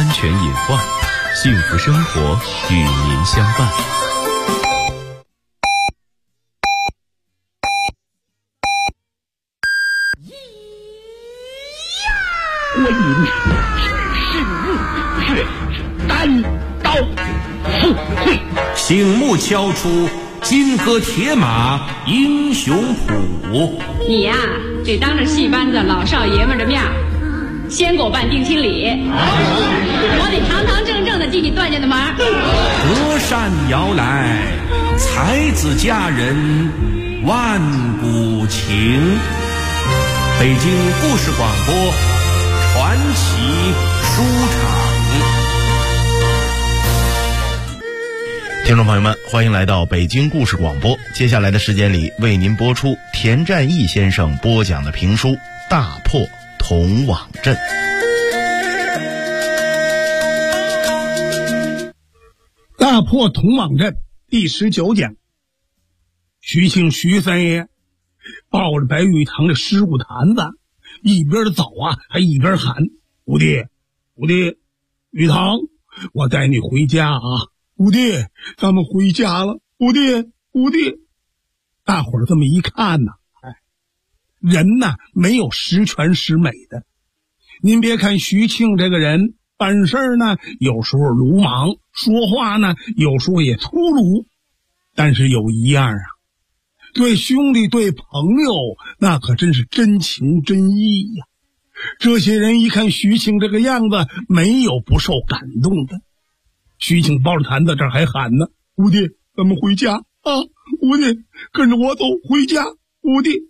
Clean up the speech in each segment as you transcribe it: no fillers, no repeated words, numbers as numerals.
安全隐患，幸福生活与您相伴。 观音是日单刀赴会， 醒目敲出金戈铁马英雄谱。 你呀，得当着戏班子老少爷们的面先给我办定亲礼，我得堂堂正正的替你断下的门。 隔山摇来，才子佳人万古情。北京故事广播传奇书场。 听众朋友们，欢迎来到北京故事广播。接下来的时间里，为您播出田占义先生播讲的评书《大破铜网阵》。 大破铜网阵第19讲。徐庆徐三爷抱着白玉堂的尸骨坛子，一边走啊，还一边喊：五弟，五弟，玉堂，我带你回家啊！五弟，咱们回家了，五弟，五弟。大伙儿这么一看呢，人呢没有十全十美的。您别看徐庆这个人办事呢，有时候鲁莽，说话呢有时候也粗鲁，但是有一样啊，对兄弟对朋友那可真是真情真意呀。这些人一看徐庆这个样子，没有不受感动的。徐庆抱着坛子这儿还喊呢：五弟，咱们回家啊！五弟，跟着我走回家！五弟，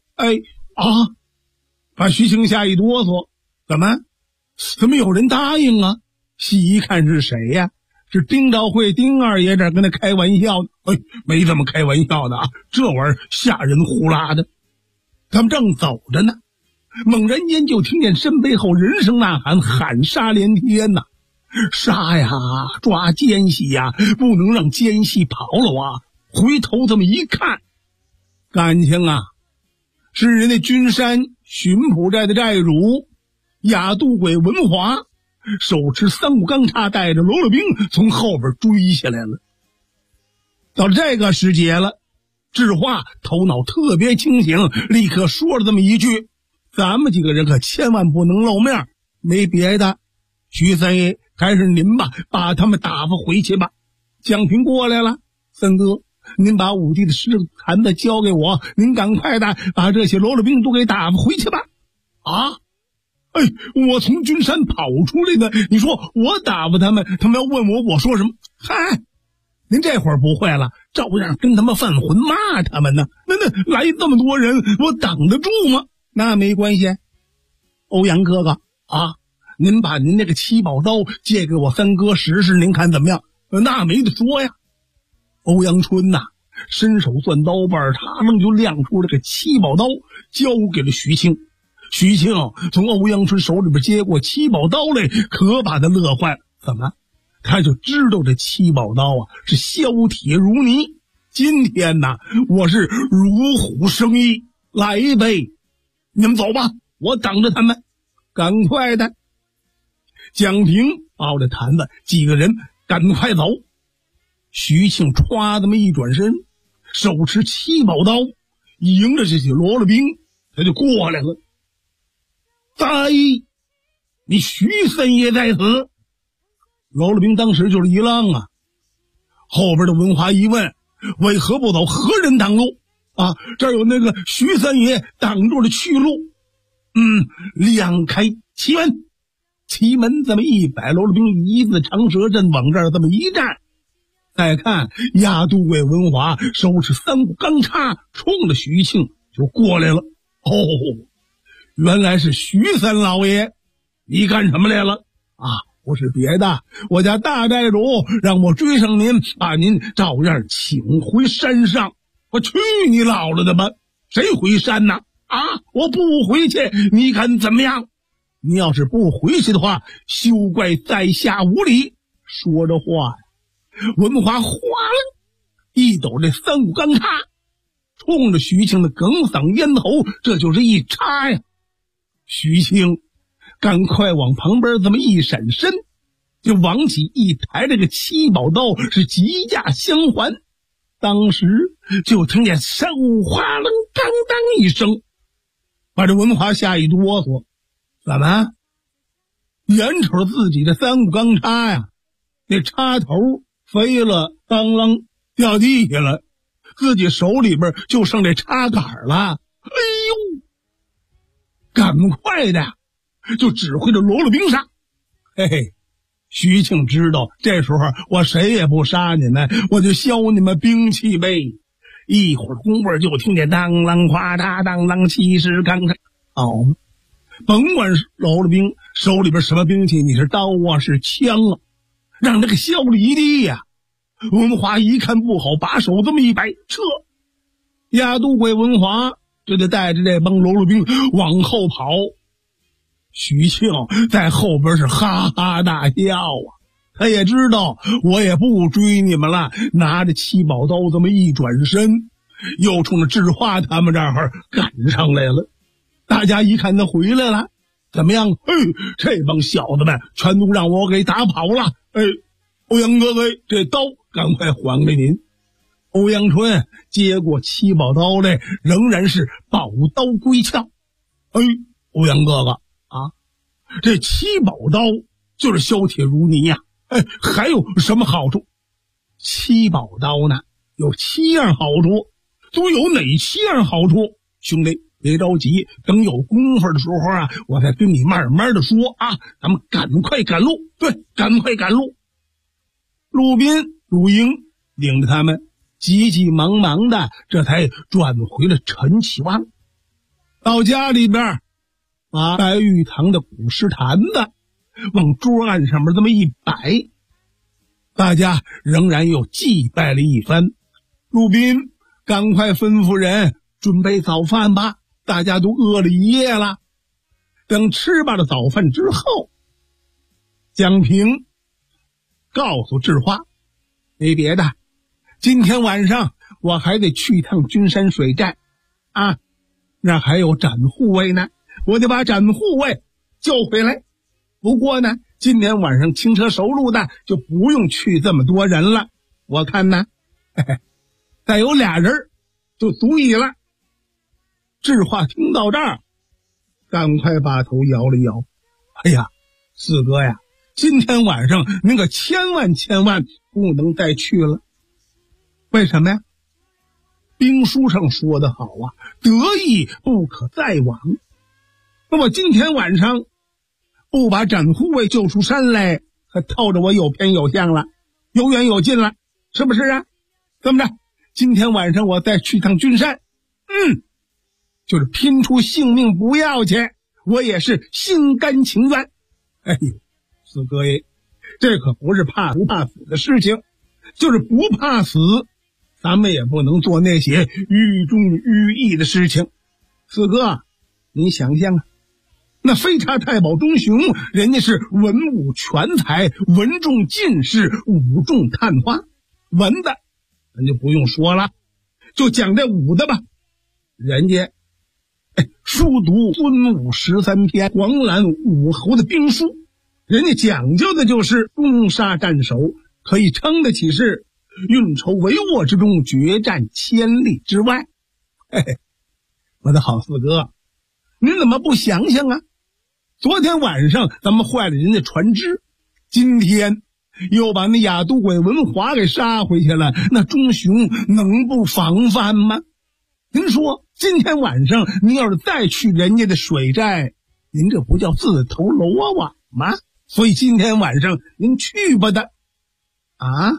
把徐庆吓一哆嗦。怎么有人答应啊？细一看是谁呀？是丁兆会丁二爷，这跟他开玩笑的。没这么开玩笑的啊，这玩意儿吓人呼啦的。他们正走着呢，猛然间就听见身背后人声呐喊，喊杀连天呐！杀呀，抓奸细呀，不能让奸细跑了啊！回头这么一看，感情啊，是人家君山巡捕寨的寨主亚渡鬼文华，手持三股钢叉，带着喽啰兵从后边追下来了。到这个时节了，智化头脑特别清醒，立刻说了这么一句：咱们几个人可千万不能露面，没别的，徐三爷还是您吧，把他们打发回去吧。蒋平过来了，三哥，您把五弟的尸坛子交给我，您赶快的把这些喽啰兵都给打发回去吧。我从君山跑出来的，你说我打发他们，他们要问我说什么？您这会儿不会了，照样跟他们犯浑骂他们呢。那来这么多人，我挡得住吗？那没关系，欧阳哥哥啊，您把您那个七宝刀借给我三哥试试，您看怎么样？那没得说呀。欧阳春呐，伸手攥刀把，他们就亮出这个七宝刀，交给了徐庆。徐庆从欧阳春手里边接过七宝刀来，可把他乐坏了。怎么？他就知道这七宝刀啊是削铁如泥。今天呢，我是如虎生翼，来呗，你们走吧，我等着他们。赶快的，蒋平抱着坛子，几个人赶快走。徐庆歘这么一转身，手持七宝刀，迎着这些罗罗兵，他就过来了。你徐三爷在此！罗罗兵当时就是一愣啊，后边的文华一问，为何不走？何人挡路啊？这儿有那个徐三爷挡住了去路。亮开旗门，旗门这么一摆，罗罗兵一字长蛇阵往这儿这么一站。再看亚渡鬼文华手持三股钢叉，冲着徐庆就过来了。原来是徐三老爷，你干什么来了啊？不是别的，我家大寨主让我追上您，把您照样请回山上。我去你老了的吧，谁回山呢？我不回去，你看怎么样？你要是不回去的话，休怪在下无礼。说着话呀，文华哗啦一抖这三股钢叉，冲着徐庆的哽嗓咽喉，这就是一插呀。徐庆赶快往旁边这么一闪身， 就王启一抬这个七宝刀是急驾相还，当时就听见嗖哗楞当当一声，把这文华吓一哆嗦。怎么？眼瞅自己的三股钢叉呀，那叉头飞了，当啷掉地下了，自己手里边就剩这叉杆了。哎呦！赶快的就指挥着罗罗兵杀。嘿嘿，徐庆知道这时候我谁也不杀你们，我就削你们兵器呗。一会儿功夫就听见当啷夸嗒当啷，气势刚刚好嘛。甭管是罗罗兵手里边什么兵器，你是刀啊是枪啊，让这个削了一地呀。文华一看不好，把手这么一摆，撤。亚都鬼文华就得带着这帮罗罗兵往后跑。徐庆在后边是哈哈大笑啊，他也知道我也不追你们了，拿着七宝刀这么一转身，又冲着智化他们这儿赶上来了。大家一看他回来了，怎么样？这帮小子们全都让我给打跑了。欧阳哥哥，这刀赶快还给您。欧阳春接过七宝刀来，仍然是宝刀归鞘。欧阳哥哥啊，这七宝刀就是削铁如泥呀。还有什么好处？七宝刀呢，有7样好处，都有哪7样好处？兄弟，别着急，等有功夫的时候啊，我再跟你慢慢的说啊。咱们赶快赶路，对，赶快赶路。陆斌、陆英领着他们急急忙忙的，这才转回了陈启旺。到家里边，把白玉堂的古诗坛子往桌案上面这么一摆，大家仍然又祭拜了一番。陆斌赶快吩咐人准备早饭吧，大家都饿了一夜了。等吃罢了早饭之后，蒋平告诉智化，没别的，今天晚上我还得去一趟君山水寨啊，那还有展护卫呢，我得把展护卫救回来。不过呢，今天晚上轻车熟路的就不用去这么多人了，我看呢，再有2人就足以了。智化听到这儿，赶快把头摇了摇。哎呀，四哥呀，今天晚上您可千万不能再去了。为什么呀？兵书上说得好啊，得意不可再往。那么今天晚上不把展护卫救出山来，可透着我有偏有向了，有远有近了，是不是啊？这么着，今天晚上我再去趟君山，就是拼出性命不要去，我也是心甘情愿。四哥爷，这可不是怕不怕死的事情，就是不怕死，咱们也不能做那些寓忠寓义的事情。四哥，您想想啊，那飞叉太保钟雄，人家是文武全才，文中进士，武中探花。文的咱就不用说了，就讲这武的吧，人家书读孙武13篇，黄览武侯的兵书，人家讲究的就是攻杀战守，可以称得起是运筹帷幄之中，决战千里之外。我的好四哥，您怎么不想想啊？昨天晚上咱们坏了人家船只，今天又把那亚都鬼文华给杀回去了，那钟雄能不防范吗？您说今天晚上您要是再去人家的水寨，您这不叫自投罗网吗？所以今天晚上您去吧的啊。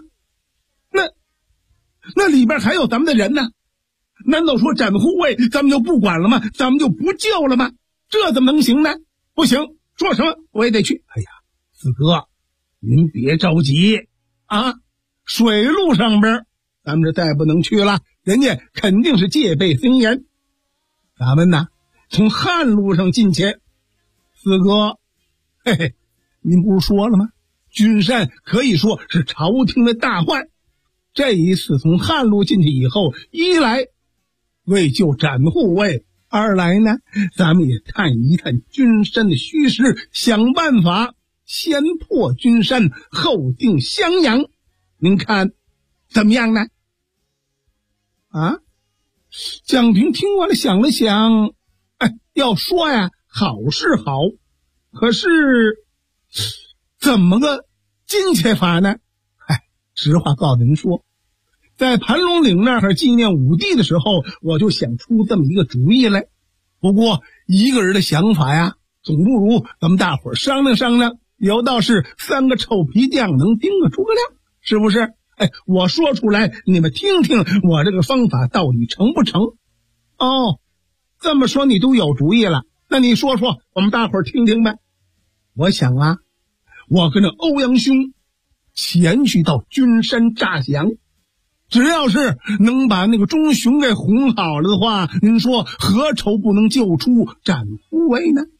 那里边还有咱们的人呢，难道说展护卫咱们就不管了吗？咱们就不救了吗？这怎么能行呢？不行，说什么我也得去。四哥，您别着急啊，水路上边咱们这再不能去了，人家肯定是戒备森严。咱们呢从汉路上进去。四哥，您不是说了吗？君山可以说是朝廷的大患，这一次从汉路进去以后，一来为救展护卫，二来呢咱们也探一探君山的虚实，想办法先破君山，后定襄阳，您看怎么样呢？啊？蒋平听完了想了想，要说呀，好是好，可是怎么个进去法呢？实话告诉您说，在盘龙岭那儿纪念武帝的时候，我就想出这么一个主意来。不过一个人的想法呀，总不如咱们大伙儿商量商量，有道是三个臭皮匠能盯个诸葛亮，是不是？我说出来你们听听，我这个方法到底成不成？哦，这么说你都有主意了，那你说说我们大伙儿听听呗。我想啊，我跟着欧阳兄前去到君山诈降，只要是能把那个钟雄给哄好了的话，您说何愁不能救出展护卫呢？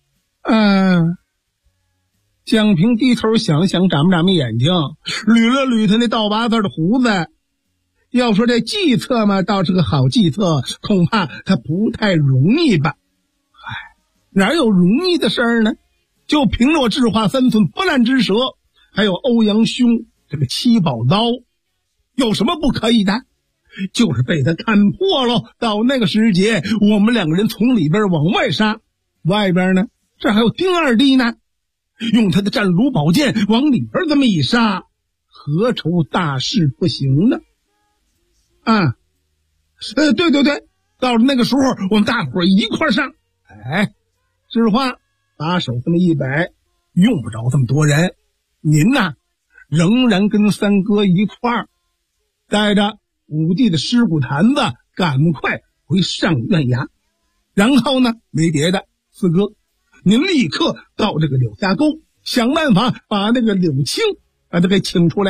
蒋平低头想了想，眨巴眨巴眼睛，捋了捋他那倒八字的胡子。要说这计策嘛，倒是个好计策，恐怕他不太容易吧。哪有容易的事儿呢？就凭着我智化三寸不烂之舌，还有欧阳兄这个七宝刀，有什么不可以的？就是被他看破了，到那个时节，我们两个人从里边往外杀，外边呢，这还有丁二弟呢，用他的战卢宝剑往里边这么一杀，何愁大事不行呢？对，到了那个时候，我们大伙儿一块上。智化把手这么一摆，用不着这么多人，您呐，仍然跟三哥一块儿，带着武帝的尸骨坛子，赶快回上院衙。然后呢，没别的，四哥，您立刻到这个柳家沟，想办法把那个柳青把他给请出来。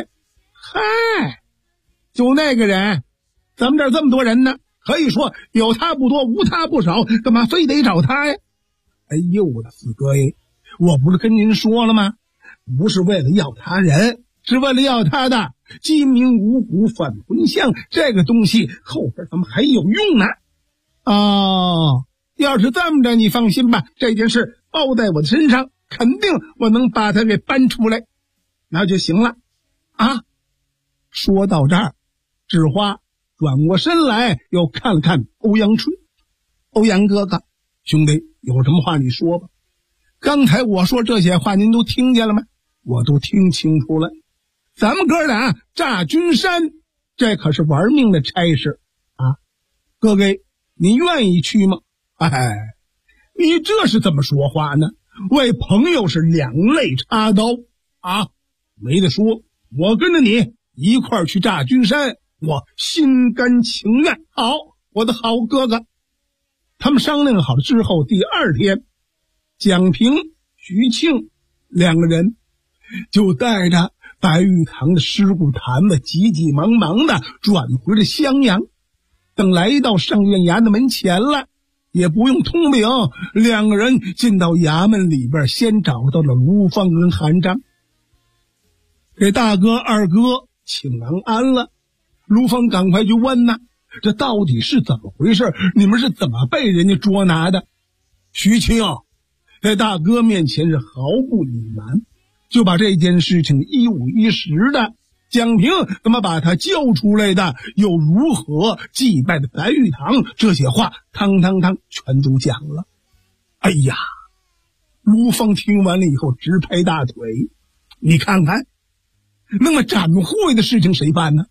就那个人，咱们这儿这么多人呢，可以说有他不多，无他不少，干嘛非得找他呀？我的四哥耶，我不是跟您说了吗？不是为了要他人，是为了要他的鸡鸣五谷返魂香，这个东西后边咱们还有用呢。要是这么着，你放心吧，这件事包在我的身上，肯定我能把它给搬出来，那就行了。说到这儿，智花转过身来，又看了看欧阳春。欧阳哥哥，兄弟，有什么话你说吧。刚才我说这些话您都听见了吗？我都听清楚了。咱们哥俩炸君山，这可是玩命的差事啊！哥哥，你愿意去吗？你这是怎么说话呢？为朋友是两肋插刀啊！没得说，我跟着你一块儿去炸君山，我心甘情愿。好，我的好哥哥。他们商量好了之后，第二天，蒋平、徐庆两个人就带着白玉堂的尸骨坛子急急忙忙的转回了襄阳。等来到上院衙的门前了，也不用通禀，两个人进到衙门里边，先找到了卢芳跟韩章，给大哥二哥请完安了。卢芳赶快就问呐，这到底是怎么回事？你们是怎么被人家捉拿的？徐庆在大哥面前是毫不隐瞒，就把这件事情一五一十的，蒋平怎么把他救出来的，又如何祭拜的白玉堂，这些话汤全都讲了。卢芳听完了以后直拍大腿，你看看，那么展护卫的事情谁办呢？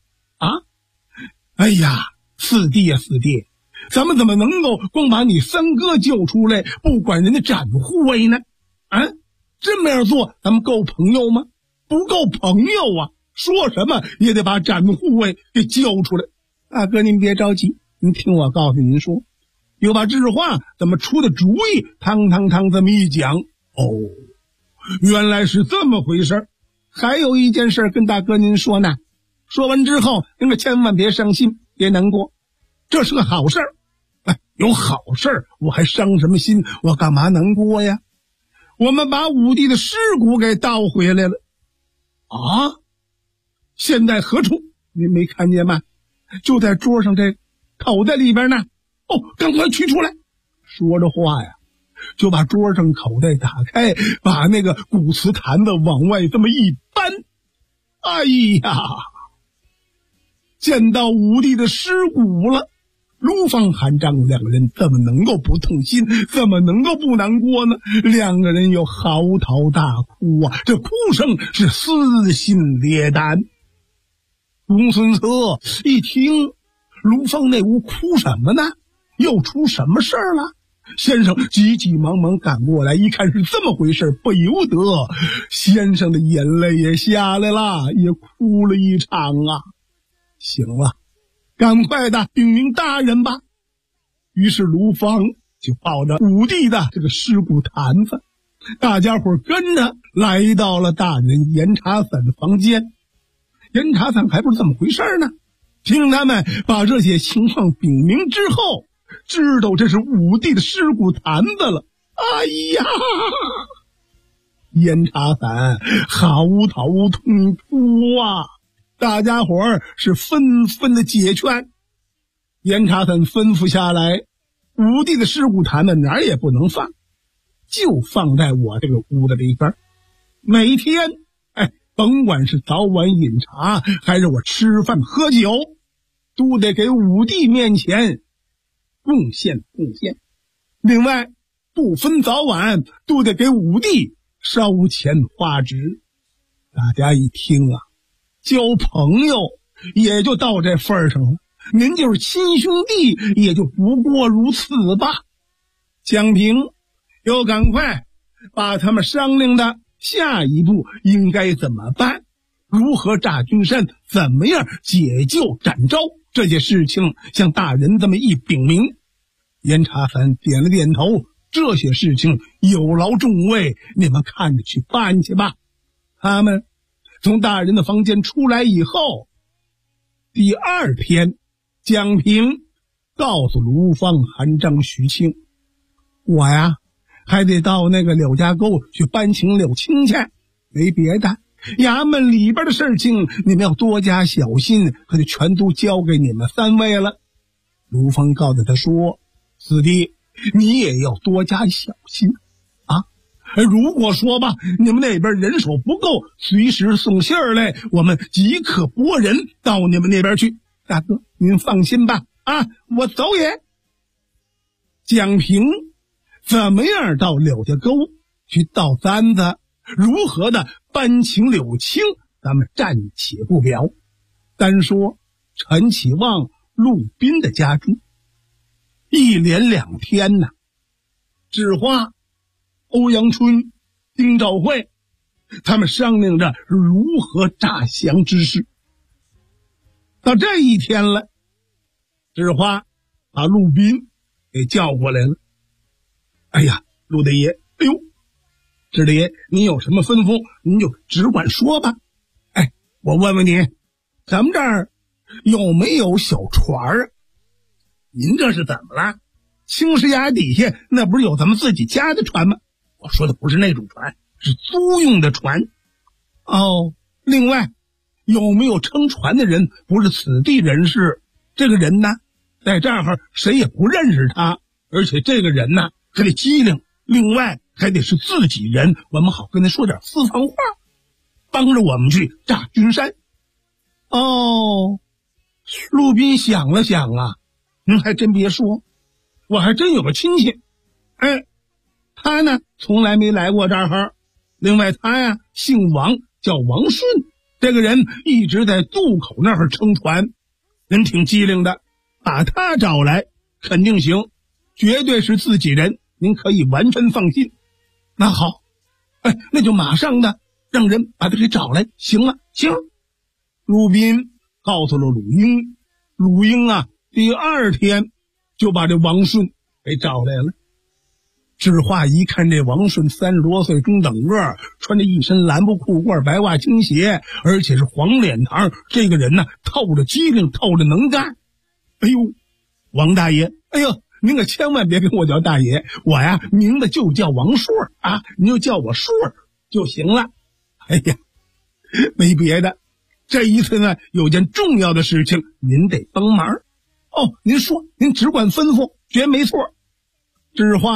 四弟呀，四弟，咱们怎么能够光把你三哥救出来，不管人家展护卫呢？这么样做，咱们够朋友吗？不够朋友啊！说什么也得把展护卫给救出来。大哥，您别着急，您听我告诉您说，又把智化怎么出的主意，汤这么一讲，原来是这么回事。还有一件事跟大哥您说呢，说完之后，您可千万别伤心，别难过，这是个好事儿。有好事儿，我还伤什么心？我干嘛难过呀？我们把武帝的尸骨给盗回来了。现在何处？您没看见吗？就在桌上这口袋里边呢。赶快取出来。说着话呀， 就把桌上口袋打开，把那个古瓷坛子往外这么一搬，哎呀，见到武帝的尸骨了。卢方、韩章两个人怎么能够不痛心，怎么能够不难过呢？两个人又嚎啕大哭啊，这哭声是撕心裂胆。公孙策一听卢方那屋哭什么呢？又出什么事儿了？先生急急忙忙赶过来，一看是这么回事，不由得先生的眼泪也下来了，也哭了一场啊。行了，赶快的禀明大人吧。于是卢方就抱着武帝的这个尸骨坛子，大家伙跟着来到了大人严查散的房间。严查散还不是怎么回事呢，听他们把这些情况禀明之后，知道这是武帝的尸骨坛子了。哎呀，严查散嚎啕痛哭啊！大家伙儿是纷纷的解劝。严查散吩咐下来，武帝的尸骨坛子哪儿也不能放，就放在我这个屋子里边。每天甭管是早晚饮茶还是我吃饭喝酒，都得给武帝面前贡献。另外不分早晚都得给武帝烧钱花纸。大家一听啊，交朋友也就到这份上了，您就是亲兄弟也就不过如此吧。蒋平又赶快把他们商量的下一步应该怎么办，如何炸君山，怎么样解救展昭，这些事情向大人这么一禀明。严查散点了点头，这些事情有劳众位，你们看着去办去吧。他们从大人的房间出来以后，第二天蒋平告诉卢方、韩章、徐庆，我呀还得到那个柳家沟去搬请柳青去，没别的，衙门里边的事情你们要多加小心，可就全都交给你们三位了。卢方告诉他说，四弟你也要多加小心啊！如果说吧，你们那边人手不够，随时送信儿来，我们即刻拨人到你们那边去。大哥您放心吧，啊，我走也。蒋平怎么样到柳家沟去倒簪子，如何的搬请柳青，咱们暂且不表。单说陈启旺、陆斌的家中，一连2天呢，智花、欧阳春、丁兆会他们商量着如何诈降之事。到这一天了，智花把陆斌给叫过来了。哎呀，陆大爷，哎呦，智大爷，您有什么吩咐您就只管说吧。我问问你，咱们这儿有没有小船啊？您这是怎么了？青石崖底下那不是有咱们自己家的船吗？我说的不是那种船，是租用的船。哦，另外有没有撑船的人不是此地人士？这个人呢，在这儿谁也不认识他，而且这个人呢还得机灵，另外还得是自己人，我们好跟他说点私房话，帮着我们去炸君山。哦，陆斌想了想啊，您还真别说，我还真有个亲戚，他呢从来没来过这儿。另外他呀姓王，叫王顺，这个人一直在渡口那儿撑船，人挺机灵的，把他找来肯定行，绝对是自己人，您可以完全放心。那好，那就马上的让人把他给找来，行了，行。陆斌告诉了鲁英，鲁英啊第二天就把这王顺给找来了。智化一看这王顺30多岁，中等个，穿着一身蓝布裤褂、白袜青鞋，而且是黄脸膛，这个人呢透着机灵，透着能干。哎呦，王大爷，哎呦，您可千万别跟我叫大爷，我呀名字就叫王顺啊，您就叫我顺就行了。哎呀，没别的，这一次呢有件重要的事情您得帮忙。哦，您说，您只管吩咐，绝没错。智化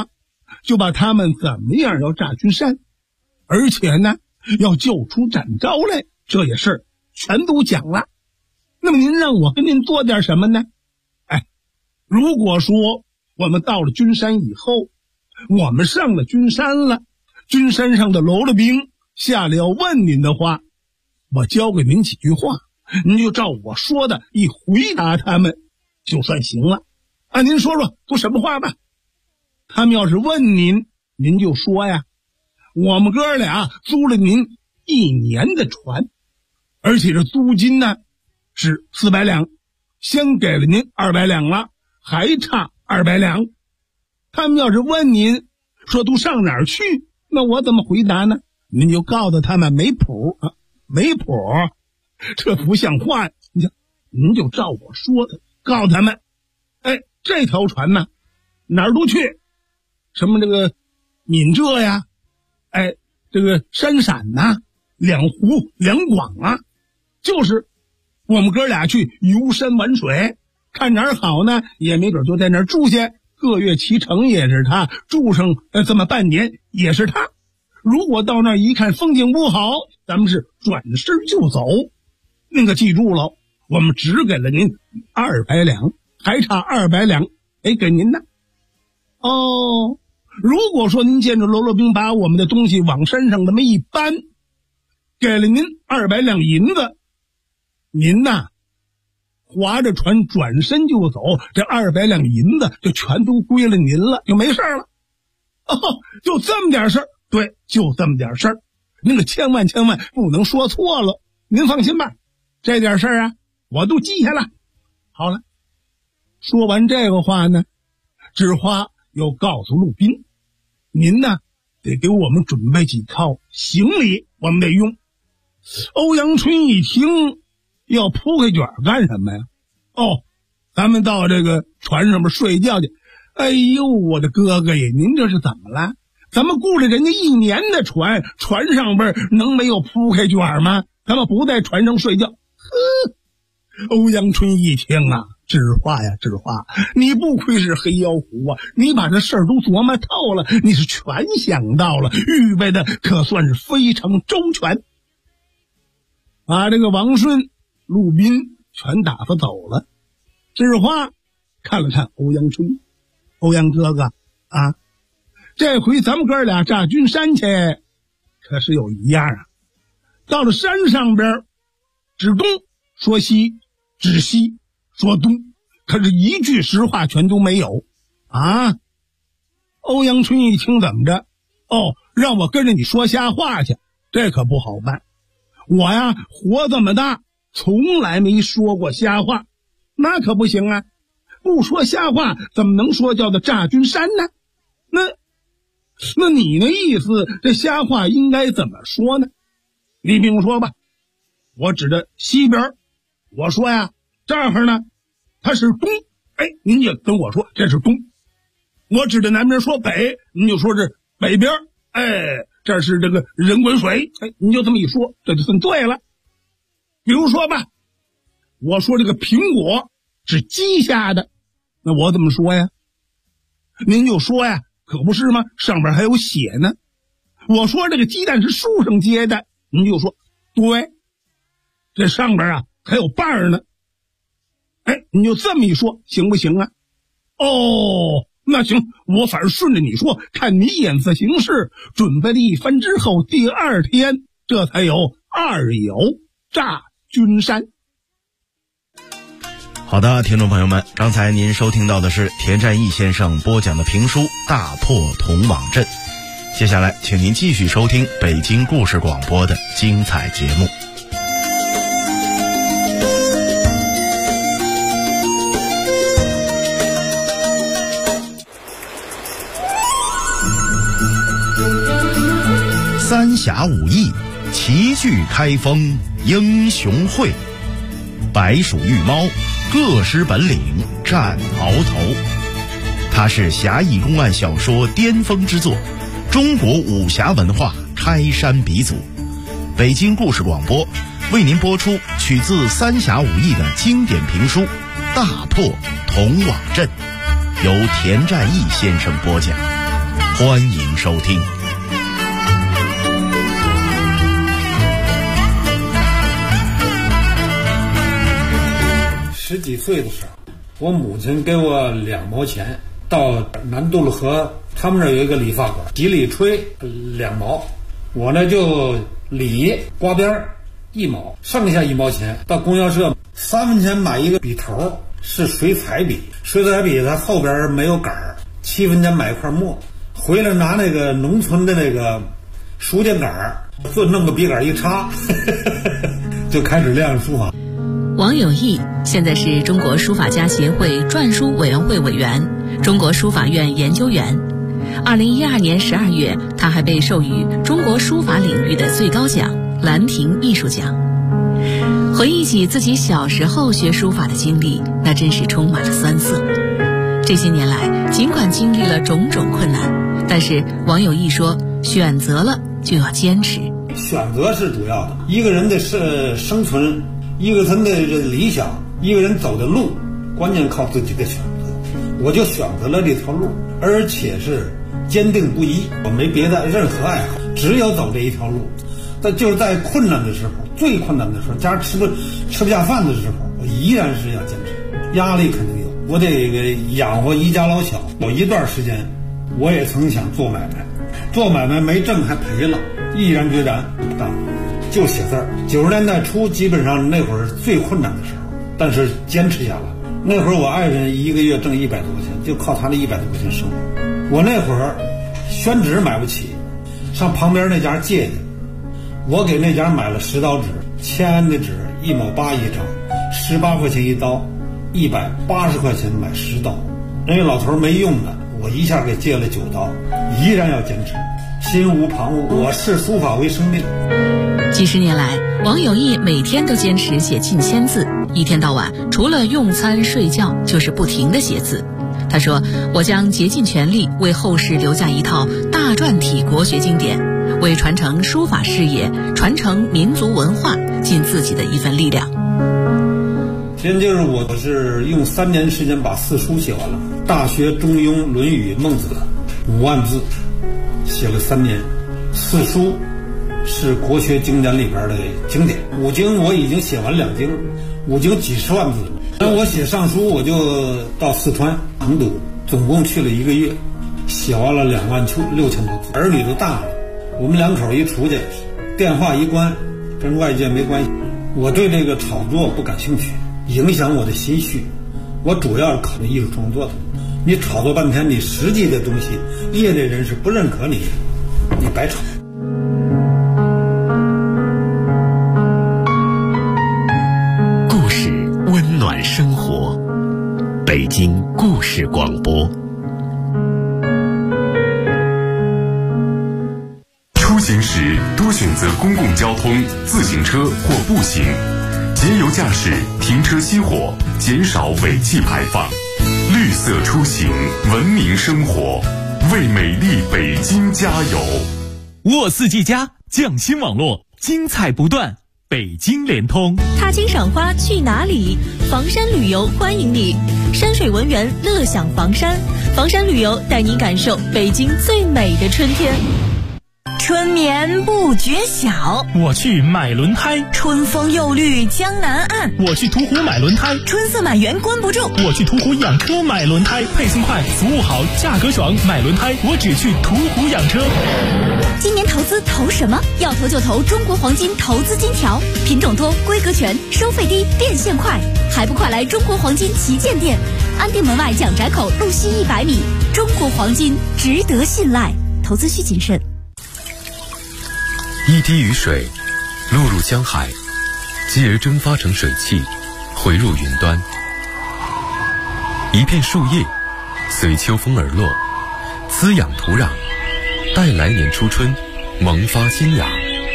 就把他们怎么样要炸君山，而且呢要救出展昭来，这些事儿全都讲了。那么您让我跟您做点什么呢？如果说我们到了君山以后，我们上了君山了，君山上的喽啰兵下来要问您的话，我教给您几句话，您就照我说的一回答他们就算行了。您说说都什么话吧？他们要是问您，您就说呀，我们哥俩租了您1年的船，而且这租金呢是400两，先给了您200两了，还差200两。他们要是问您说都上哪儿去，那我怎么回答呢？您就告诉他们没谱啊，没谱，这不像话。您就照我说的告诉他们，这条船呢哪儿都去，什么这个闽浙呀，这个山陕呐，两湖两广啊，就是我们哥俩去游山玩水，看哪儿好呢，也没准就在那儿住下，个月骑乘也是他，住上这么半年也是他。如果到那儿一看风景不好，咱们是转身就走。那个记住了，我们只给了您200两，还差200两给您呢。如果说您见着喽啰兵把我们的东西往山上这么一搬，给了您200两银子，您呐划着船转身就走，这200两银子就全都归了您了，就没事了。就这么点事儿，对，就这么点事儿，那个千万不能说错了。您放心吧，这点事儿啊我都记下了。好了，说完这个话呢，知花又告诉陆斌，您呢得给我们准备几套行李，我们得用。欧阳春一听，要铺开卷干什么呀？咱们到这个船上面睡觉去。哎呦，我的哥哥呀，您这是怎么了？咱们雇了人家1年的船，船上边能没有铺开卷吗？咱们不在船上睡觉。欧阳春一听啊，知花呀，知花，你不愧是黑妖狐啊，你把这事儿都琢磨透了，你是全想到了，预备的可算是非常周全。把这个王顺、陆斌全打发走了。知花看了看欧阳春，欧阳哥哥啊，这回咱们哥俩炸君山去可是有一样啊，到了山上边指东说西，指西说东，可是一句实话全都没有啊。欧阳春一听，怎么着？让我跟着你说瞎话去，这可不好办。我呀活这么大从来没说过瞎话，那可不行啊，不说瞎话怎么能说叫做炸君山呢？那你那意思，这瞎话应该怎么说呢？你比如说吧，我指着西边，我说呀这儿呢它是东，您就跟我说这是东。我指着南边说北，您就说是北边，这是这个人滚水，你就这么一说，这就算对了。比如说吧，我说这个苹果是鸡下的，那我怎么说呀？您就说呀，可不是吗？上边还有血呢。我说这个鸡蛋是树上结的，您就说对，这上边啊还有瓣儿呢。你就这么一说，行不行啊？那行，我反正顺着你说，看你眼色行事。准备了一番之后，第2天这才有2友炸君山。 好的，听众朋友们，刚才您收听到的是田占义先生播讲的评书《大破铜网阵》。接下来请您继续收听北京故事广播的精彩节目。三峡武艺，齐聚开封英雄会，白鼠玉猫，各施本领战鳌头。它是侠义公案小说巅峰之作，中国武侠文化开山鼻祖。北京故事广播为您播出取自三峡武艺的经典评书《大破铜网阵》，由田占义先生播讲。 欢迎收听。 10几岁的时候，我母亲给我2毛钱，到南渡了河，他们这儿有一个理发馆，几里吹2毛，我呢就理刮边1毛，剩下1毛钱到供销社3分钱买一个笔头，是水彩笔，水彩笔它后边没有杆儿，7分钱买一块墨，回来拿那个农村的那个书签杆儿，就弄个笔杆一插就开始练书法。 王有义现在是中国书法家协会篆书委员会委员、中国书法院研究员。2012年12月，他还被授予中国书法领域的最高奖兰亭艺术奖。回忆起自己小时候学书法的经历，那真是充满了酸涩。这些年来，尽管经历了种种困难，但是王有义说，选择了就要坚持。 选择是主要的，一个人的生存，一个人的理想，一个人走的路，关键靠自己的选择。我就选择了这条路，而且是坚定不移，我没别的任何爱好，只有走这一条路。但就是在困难的时候，最困难的时候，家吃不下饭的时候，我依然是要坚持。压力肯定有，我得养活一家老小。有一段时间，我也曾想做买卖，做买卖没挣还赔了，毅然决然不干，就写字儿。90年代初，基本上那会儿最困难的时候，但是坚持下来。那会儿我爱人1个月挣100多块钱，就靠他的100多块钱生活。我那会儿宣纸买不起，上旁边那家借去，我给那家买了10刀纸，签安的纸1毛8一张，18块钱一刀，180块钱买10刀。人家老头没用的，我一下给借了9刀，依然要坚持，心无旁骛。我视书法为生命。 几十年来，王有义每天都坚持写近1000字，一天到晚除了用餐睡觉就是不停地写字。他说，我将竭尽全力为后世留下一套大篆体国学经典，为传承书法事业、传承民族文化尽自己的一份力量。 现在就是我是用3年时间把4书写完了，《大学》《中庸》《论语》《孟子》5万字，写了3年。4书是国学经典里边的经典，5经我已经写完2经，5经几十万字。那我写上书，我就到四川成都，总共去了1个月，写完了26000多字。儿女都大了，我们2口一出去，电话一关，跟外界没关系。我对这个炒作不感兴趣，影响我的心绪。我主要是考虑艺术创作的。你炒作半天，你实际的东西，业内人士不认可你，你白炒。 故事温暖生活，北京故事广播。 出行时多选择公共交通、自行车或步行，节油驾驶，停车熄火，减少尾气排放。绿色出行，文明生活，为美丽北京加油！ 沃四 G 加匠心网络，精彩不断。北京联通， 踏青赏花去哪里？房山旅游欢迎你，山水文园乐享房山，房山旅游带你感受北京最美的春天。 春眠不觉晓， 我去买轮胎； 春风又绿江南岸， 我去途虎买轮胎； 春色满园关不住， 我去途虎养车买轮胎。配送快，服务好，价格爽，买轮胎我只去途虎养车。 今年投资投什么？要投就投中国黄金投资金条，品种多，规格全，收费低，变现快，还不快来中国黄金旗舰店？安定门外蒋宅口路西100米，中国黄金值得信赖，投资需谨慎。 一滴雨水落入江海，继而蒸发成水汽，回入云端。一片树叶随秋风而落，滋养土壤，待来年初春萌发新芽。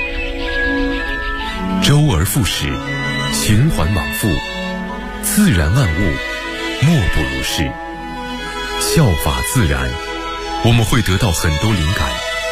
周而复始，循环往复，自然万物莫不如是。效法自然，我们会得到很多灵感。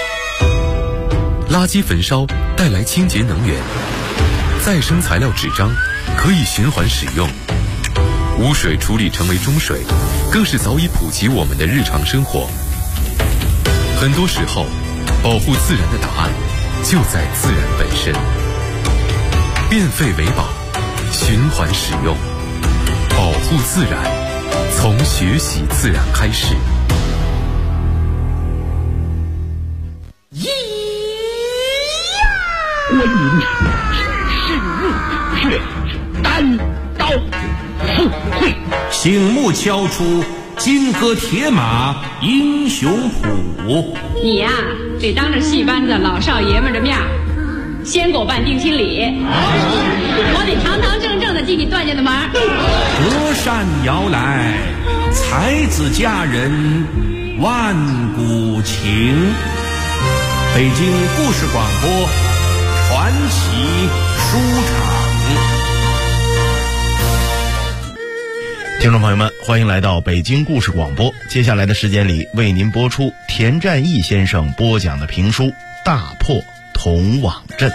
垃圾焚烧带来清洁能源，再生材料纸张可以循环使用，污水处理成为中水，更是早已普及我们的日常生活。 很多时候，保护自然的答案就在自然本身。变废为宝，循环使用，保护自然，从学习自然开始。 观音是日月单刀赴会， 醒目敲出金戈铁马英雄谱。 你呀，得当着戏班子老少爷们的面先给我办定亲礼，我得堂堂正正的进你段家的门。 隔山遥来，才子佳人万古情。北京故事广播传奇书场。 听众朋友们，欢迎来到北京故事广播。接下来的时间里，为您播出田占义先生播讲的评书《大破铜网阵》。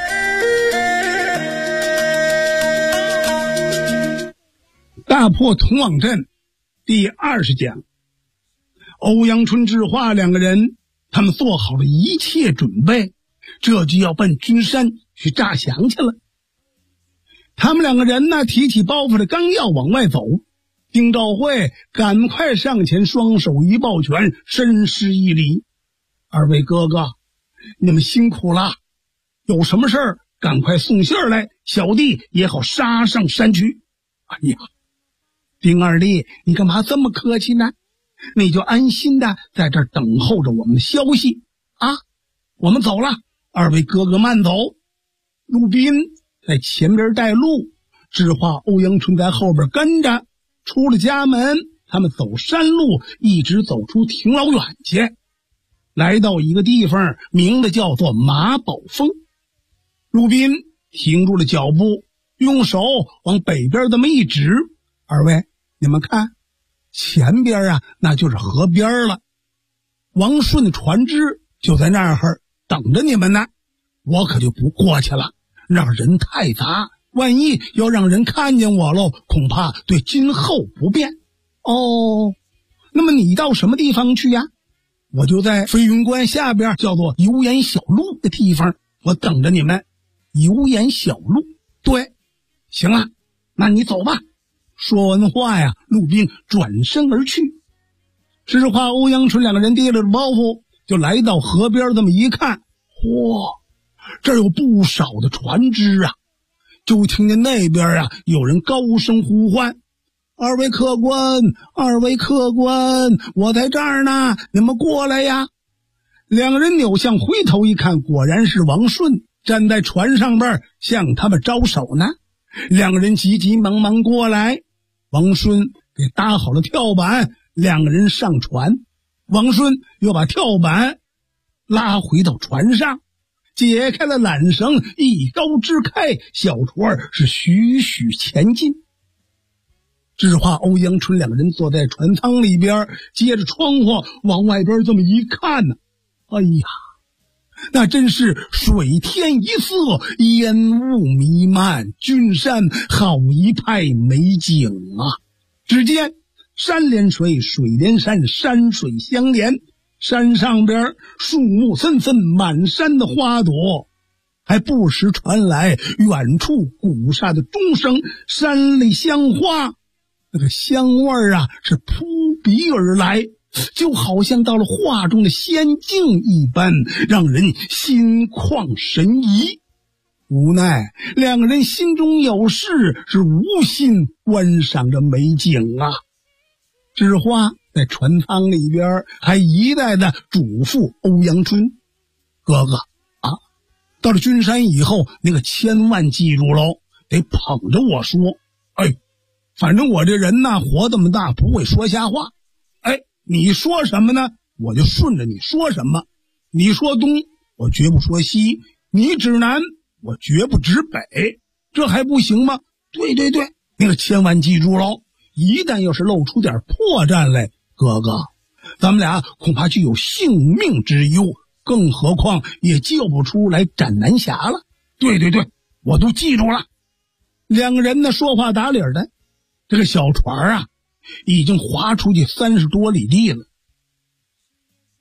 大破铜网阵第20讲，欧阳春、智化两个人，他们做好了一切准备，这就要奔君山去诈降去了。他们两个人呢，提起包袱来，刚要往外走，丁兆会赶快上前，双手一抱拳，深施一礼：“二位哥哥，你们辛苦了，有什么事儿赶快送信儿来，小弟也好杀上山去。”哎呀，丁二弟，你干嘛这么客气呢？你就安心的在这儿等候着我们的消息啊！我们走了，二位哥哥慢走。陆斌在前边带路，智化、欧阳春在后边跟着。出了家门，他们走山路，一直走出挺老远去，来到一个地方，名字叫做马宝峰。陆斌停住了脚步，用手往北边这么一指：“二位，你们看，前边啊，那就是河边了。王顺的船只就在那儿等着你们呢。我可就不过去了，让人太杂。万一要让人看见我喽，恐怕对今后不便。”哦，那么你到什么地方去呀？我就在飞云关下边叫做油盐小路的地方，我等着你们。油盐小路，对，行了，那你走吧。说完话呀，陆斌转身而去。智化、欧阳春两个人提了包袱，就来到河边，这么一看，嚯，这有不少的船只啊！就听见那边啊有人高声呼唤：“二位客官，二位客官，我在这儿呢，你们过来呀！”两个人扭向回头一看，果然是王顺站在船上边向他们招手呢。两个人急急忙忙过来，王顺给搭好了跳板，两个人上船。王顺又把跳板拉回到船上，解开了缆绳，一高支开，小船是徐徐前进。智化、欧阳春两个人坐在船舱里边，接着窗户往外边这么一看呢，哎呀，那真是水天一色，烟雾弥漫，君山好一派美景啊！只见山连水，水连山，山水相连，山上边树木纷纷，满山的花朵，还不时传来远处鼓刹的钟声，山里香花，那个香味啊是扑鼻而来，就好像到了画中的仙境一般，让人心旷神怡。无奈两个人心中有事，是无心观赏着美景啊。智化在船舱里边还一再的嘱咐欧阳春：“哥哥啊，到了君山以后，你可千万记住喽，得捧着我说。哎，反正我这人呢，活这么大不会说瞎话。哎，你说什么呢，我就顺着你说什么。你说东，我绝不说西；你指南，我绝不指北。这还不行吗？对对对，你可千万记住喽。一旦要是露出点破绽来，哥哥，咱们俩恐怕就有性命之忧，更何况也救不出来斩南侠了。对对对，我都记住了。”两个人呢说话打理的，这个小船啊已经划出去30多里地了。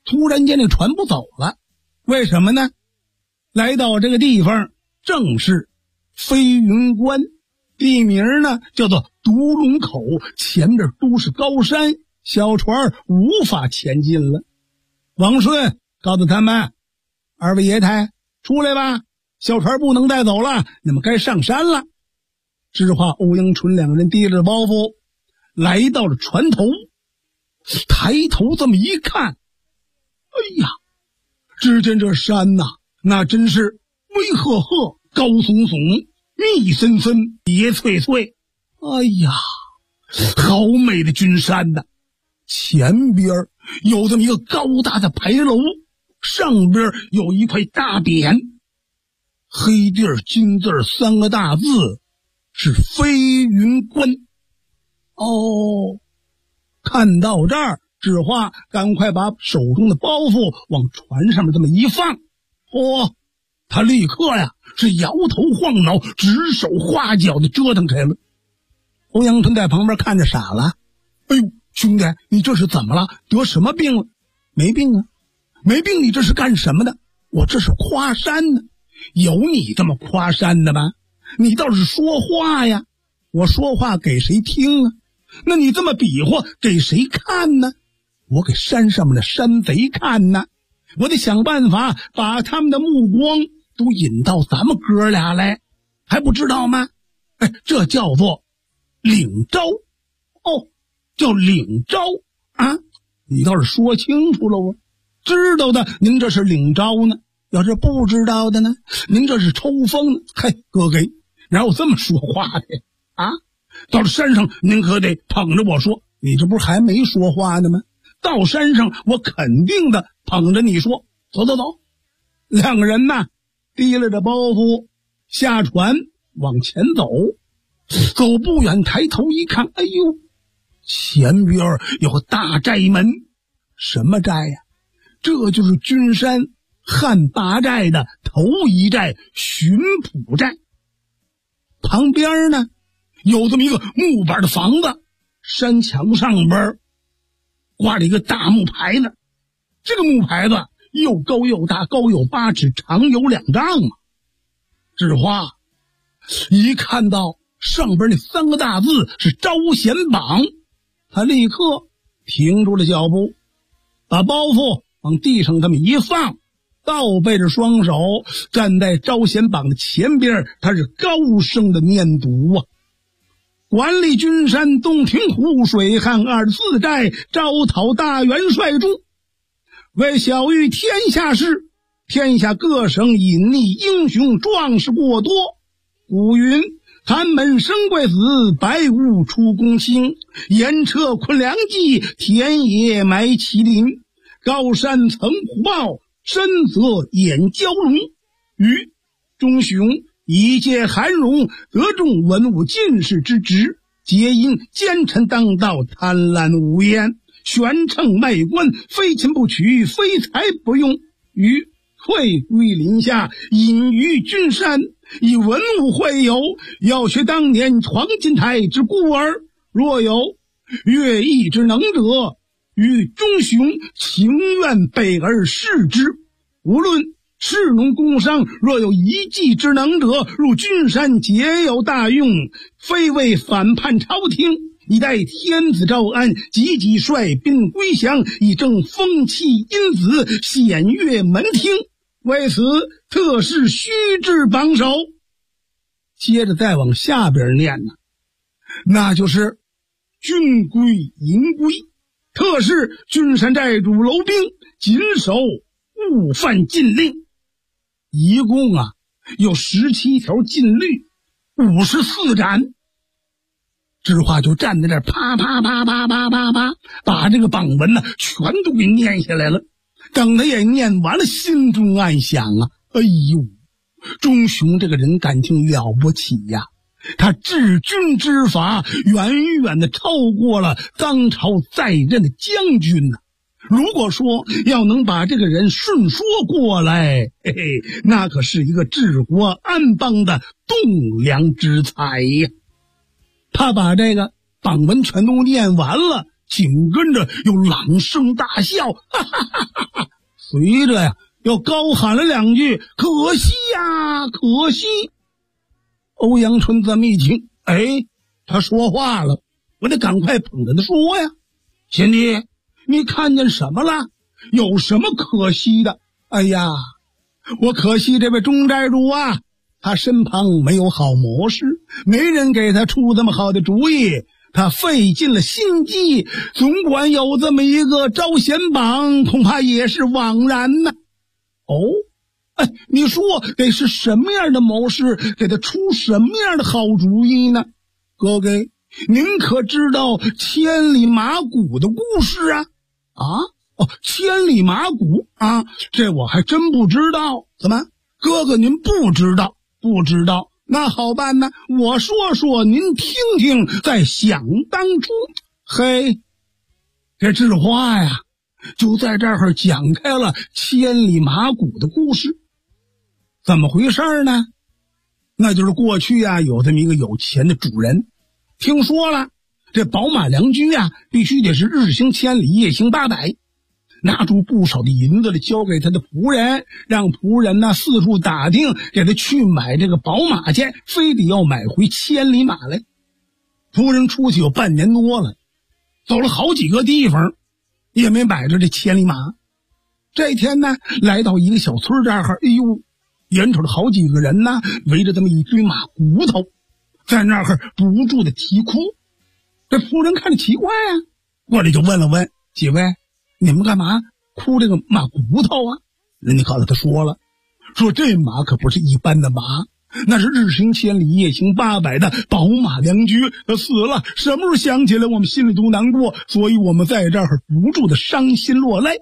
突然间这船不走了，为什么呢？来到这个地方正是飞云关，地名呢叫做独龙口，前面都是高山，小船无法前进了。王顺告诉他们，二位爷台出来吧，小船不能带走了，你们该上山了。知话欧阳纯两个人提着包袱来到了船头，抬头这么一看，哎呀，只见这山呐，那真是巍赫赫，高耸耸，密森森，叠翠翠。哎呀，好美的君山呐！前边有这么一个高大的牌楼，上边有一块大匾，黑地儿金字3个大字是飞云关。哦，看到这儿，知话赶快把手中的包袱往船上面这么一放。他立刻呀是摇头晃脑，指手画脚的折腾开了。欧阳纯在旁边看着傻了。哎呦，兄弟，你这是怎么了？得什么病了？没病啊，没病，你这是干什么的？我这是夸山呢。有你这么夸山的吗？你倒是说话呀，我说话给谁听啊？那你这么比划给谁看呢？我给山上面的山贼看呢。我得想办法把他们的目光都引到咱们哥俩来，还不知道吗？这叫做领招。叫领招啊！你倒是说清楚了啊！知道的您这是领招呢，要是不知道的呢，您这是抽风呢。哥给哪有这么说话的啊？到了山上您可得捧着我说，你这不是还没说话呢吗？到山上我肯定的捧着你说，走。两个人呢提了着包袱下船往前走，走不远抬头一看，哎呦，前边有个大寨门。什么寨呀？这就是君山汉八寨的头一寨巡捕寨。旁边呢有这么一个木板的房子，山墙上边挂了一个大木牌子，这个木牌子又高又大，高有8尺，长有2丈啊。知话一看到上边那3个大字是招贤榜，他立刻停住了脚步，把包袱往地上这么一放，倒背着双手站在招贤榜的前边，他是高声的念读啊。管理君山洞庭湖水旱24寨，招讨大元帅中，为晓谕天下事，天下各省隐匿英雄壮士过多。古云寒门生贵子，白雾出公卿，严撤昆良计，田野埋麒麟，高山层虎豹，深泽掩蛟龙。于中雄一介寒荣，得中文武进士之职，皆因奸臣当道，贪婪无厌，悬秤卖官，非秦不取，非财不用。于退归林下，隐于君山，以文武会友，要学当年黄金台之孤儿，若有乐毅之能者，与中雄情愿备而视之。无论士农工商，若有一技之能者，入君山皆有大用，非为反叛朝廷，以待天子诏安，急急率兵归降，以正风气因子，显阅门庭。为此特是须至榜首。接着再往下边念呢，那就是军规营规，特是君山寨主楼兵谨守勿犯禁令。一共有17条禁律，54斩。知话就站在这儿，啪啪啪啪啪啪啪，把这个榜文全都给念下来了。等他也念完了，心中暗想哎呦，钟雄这个人感情了不起呀，他治军之法远远的超过了当朝在任的将军呐。如果说要能把这个人顺说过来，那可是一个治国安邦的栋梁之才呀。他把这个榜文全都念完了， 紧跟着又朗声大笑，哈哈哈哈哈！随着呀，又高喊了2句：“可惜呀，可惜！”欧阳春这么一听，他说话了，我得赶快捧着他说呀：“贤弟，你看见什么了？有什么可惜的？”哎呀，我可惜这位钟寨主啊，他身旁没有好谋士，没人给他出这么好的主意，他费尽了心机，总管有这么一个招贤榜，恐怕也是枉然呢。你说得是什么样的谋士给他出什么样的好主意呢？哥哥，您可知道千里马骨的故事啊？千里马骨啊，这我还真不知道。怎么，哥哥您不知道？不知道，那好办呢，我说说您听听，再想当初。嘿，这智花呀，就在这儿讲开了千里马骨的故事。怎么回事呢？那就是过去啊，有这么一个有钱的主人，听说了这宝马良驹啊，必须得是日行千里，夜行800，拿出不少的银子来交给他的仆人，让仆人呢四处打听，给他去买这个宝马去，非得要买回千里马来。仆人出去有半年多了，走了好几个地方，也没买着这千里马。这一天呢，来到一个小村这儿，眼瞅着好几个人呢，围着这么一堆马骨头，在那儿不住的啼哭。这仆人看着奇怪啊，过来就问了问：“几位，你们干嘛哭这个马骨头啊？”人家告诉他说了，说这马可不是一般的马，那是日行千里，夜行800的宝马良驹，他死了，什么时候想起来我们心里都难过，所以我们在这儿不住的伤心落泪。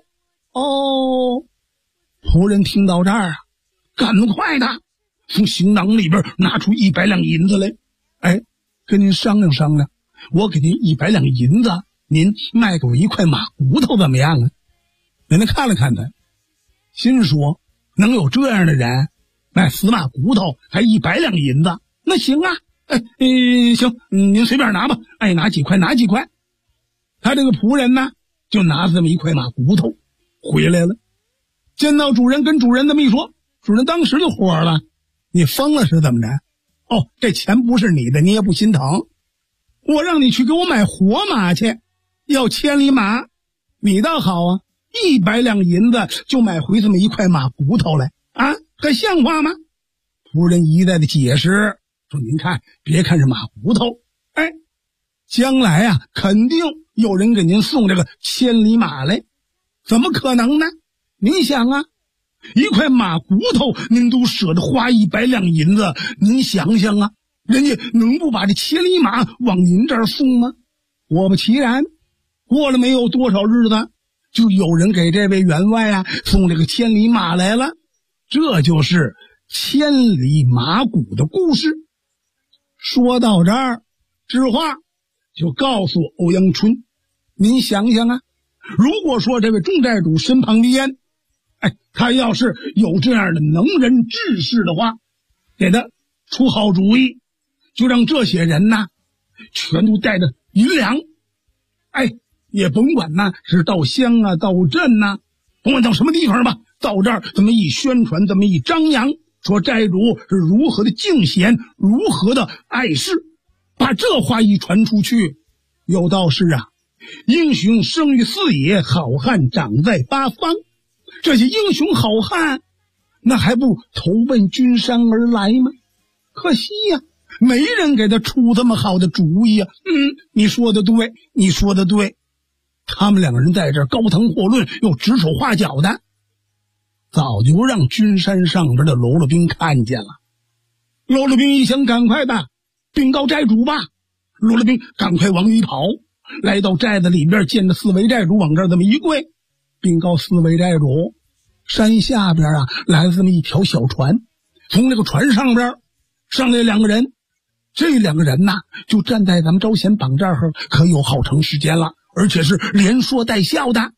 仆人听到这儿啊，赶快的从行囊里边拿出100两银子来，跟您商量商量，我给您100两银子，您卖给我一块马骨头怎么样啊？人家看了看他，心说能有这样的人卖死马骨头还100两银子？那行啊，行，您随便拿吧，爱拿几块拿几块。他这个仆人呢，就拿这么一块马骨头回来了，见到主人，跟主人这么一说，主人当时就火了：“你疯了是怎么着？这钱不是你的，你也不心疼？我让你去给我买活马去，要千里马，你倒好啊，100两银子就买回这么一块马骨头来啊，还像话吗？”仆人一再的解释说：“您看，别看是马骨头，将来啊，肯定有人给您送这个千里马来，怎么可能呢？您想啊，一块马骨头您都舍得花100两银子，您想想啊，人家能不把这千里马往您这儿送吗？”果不其然，过了没有多少日子，就有人给这位员外啊送这个千里马来了。这就是千里马骨的故事。说到这儿，知话就告诉欧阳春：“您想想啊，如果说这位钟寨主身旁的人，他要是有这样的能人志士的话，给他出好主意，就让这些人呐，全都带着银两，也甭管呐是到乡啊，到镇呐，甭管到什么地方吧，到这儿这么一宣传，这么一张扬，说寨主是如何的敬贤，如何的爱士，把这话一传出去，有道是啊，英雄生于四野，好汉长在八方。这些英雄好汉，那还不投奔君山而来吗？可惜呀，没人给他出这么好的主意啊。你说的对，你说的对。他们两个人在这儿高谈阔论，又指手画脚的，早就让君山上边的喽啰兵看见了。喽啰兵一想，赶快的禀告寨主吧。喽啰兵赶快往里跑，来到寨子里边，见着四位寨主往这儿这么一跪，禀告四位寨主，山下边啊来了这么一条小船，从这个船上边上来两个人，这两个人呐就站在咱们招贤榜这儿可有好长时间了，而且是连说带笑的。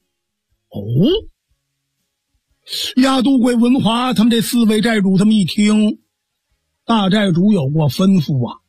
亚都归文华他们这四位寨主他们一听，大寨主有过吩咐啊，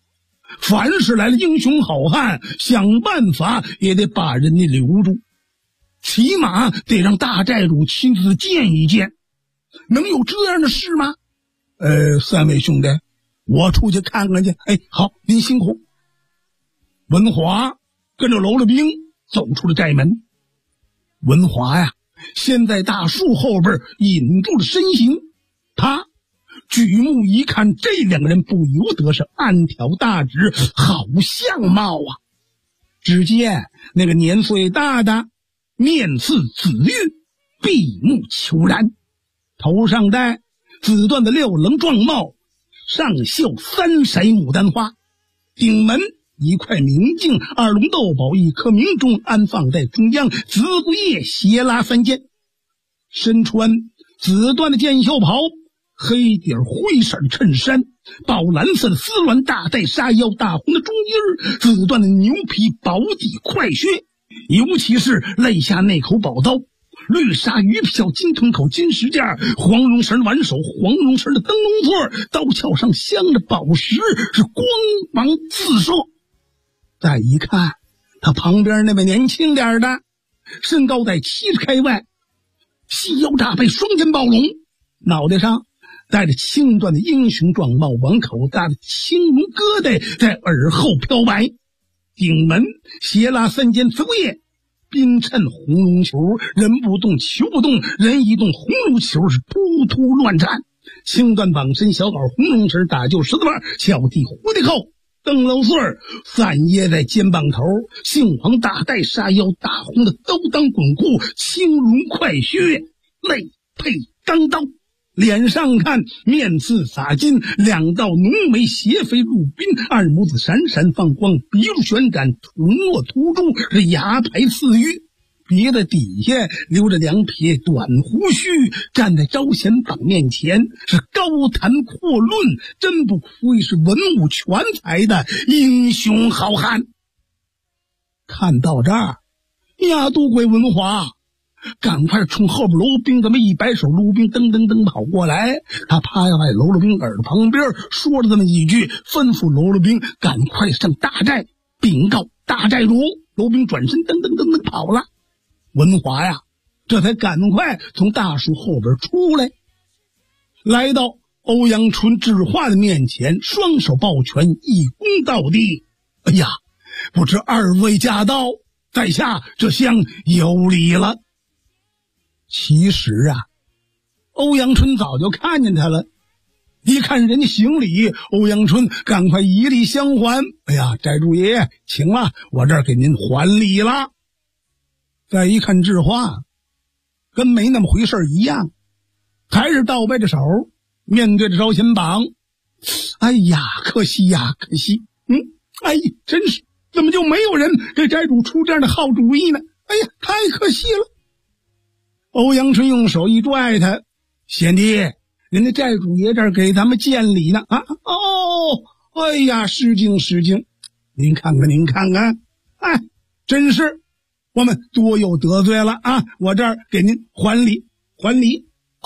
凡是来了英雄好汉，想办法也得把人家留住，起码得让大寨主亲自见一见。能有这样的事吗？三位兄弟，我出去看看去。好，您辛苦。文华跟着娄了兵走出了寨门。文华呀，先在大树后边引住了身形，他举目一看，这两个人不由得是暗挑大指，好相貌啊！只见那个年岁大的面似紫玉，闭目求然，头上戴紫缎的六棱状帽，上绣三色牡丹花，顶门一块明镜，二龙斗宝，一颗明钟安放在中央，子骨叶斜拉三间，身穿紫缎的箭袖袍，黑底灰色的衬衫，宝蓝色的丝鸾大带纱腰，大红的中衣，紫缎的牛皮薄底快靴，尤其是肋下那口宝刀，绿纱鱼票，金臀口，金石架，黄绒绳挽手，黄绒绳的灯笼座，刀鞘上镶着宝石，是光芒四射。再一看他旁边那位年轻点的，身高在70开外，细腰扎背，双肩抱龙，脑袋上戴着青缎的英雄状帽，碗口大的青龙疙瘩在耳后飘摆，顶门斜拉三间子骨叶，宾衬红绒球，人不动球不动，人一动红绒球是突突乱颤，青缎绑身小袄，红绒绳打就十字腕，巧地蝴蝶扣，灯笼穗散掖在肩膀头，杏黄大带纱腰，大红的兜裆滚裤，青绒快靴，肋配钢刀，脸上看面似洒金，两道浓眉斜飞入鬓，二拇指闪闪放光，鼻如旋转，吐沫突出，是牙排似玉，鼻子底下留着两撇短胡须，站在招贤榜面前是高谈阔论，真不愧是文武全才的英雄好汉。看到这儿，亚都鬼文华赶快冲后边娄兵这么一摆手，卢兵噔噔噔跑过来，他趴在娄了兵耳朵旁边说了这么几句，吩咐娄了兵赶快上大寨禀告大寨主。娄兵转身噔噔噔噔跑了。文华呀，这才赶快从大树后边出来，来到欧阳春、智化的面前，双手抱拳，一躬到地。哎呀，不知二位驾到，在下这厢有礼了。其实啊，欧阳春早就看见他了，一看人家行礼，欧阳春赶快以礼相还。哎呀，寨主爷爷请了，我这儿给您还礼了。再一看智化，跟没那么回事一样，还是倒背着手面对着招贤榜。哎呀，可惜呀，可惜。哎呀，真是怎么就没有人给寨主出这样的好主意呢？哎呀，太可惜了。欧阳春用手一拽他，贤弟，人家寨主爷这儿给咱们见礼呢。哎呀，失敬失敬，您看看您看看，哎，真是我们多有得罪了啊！我这儿给您还礼还礼。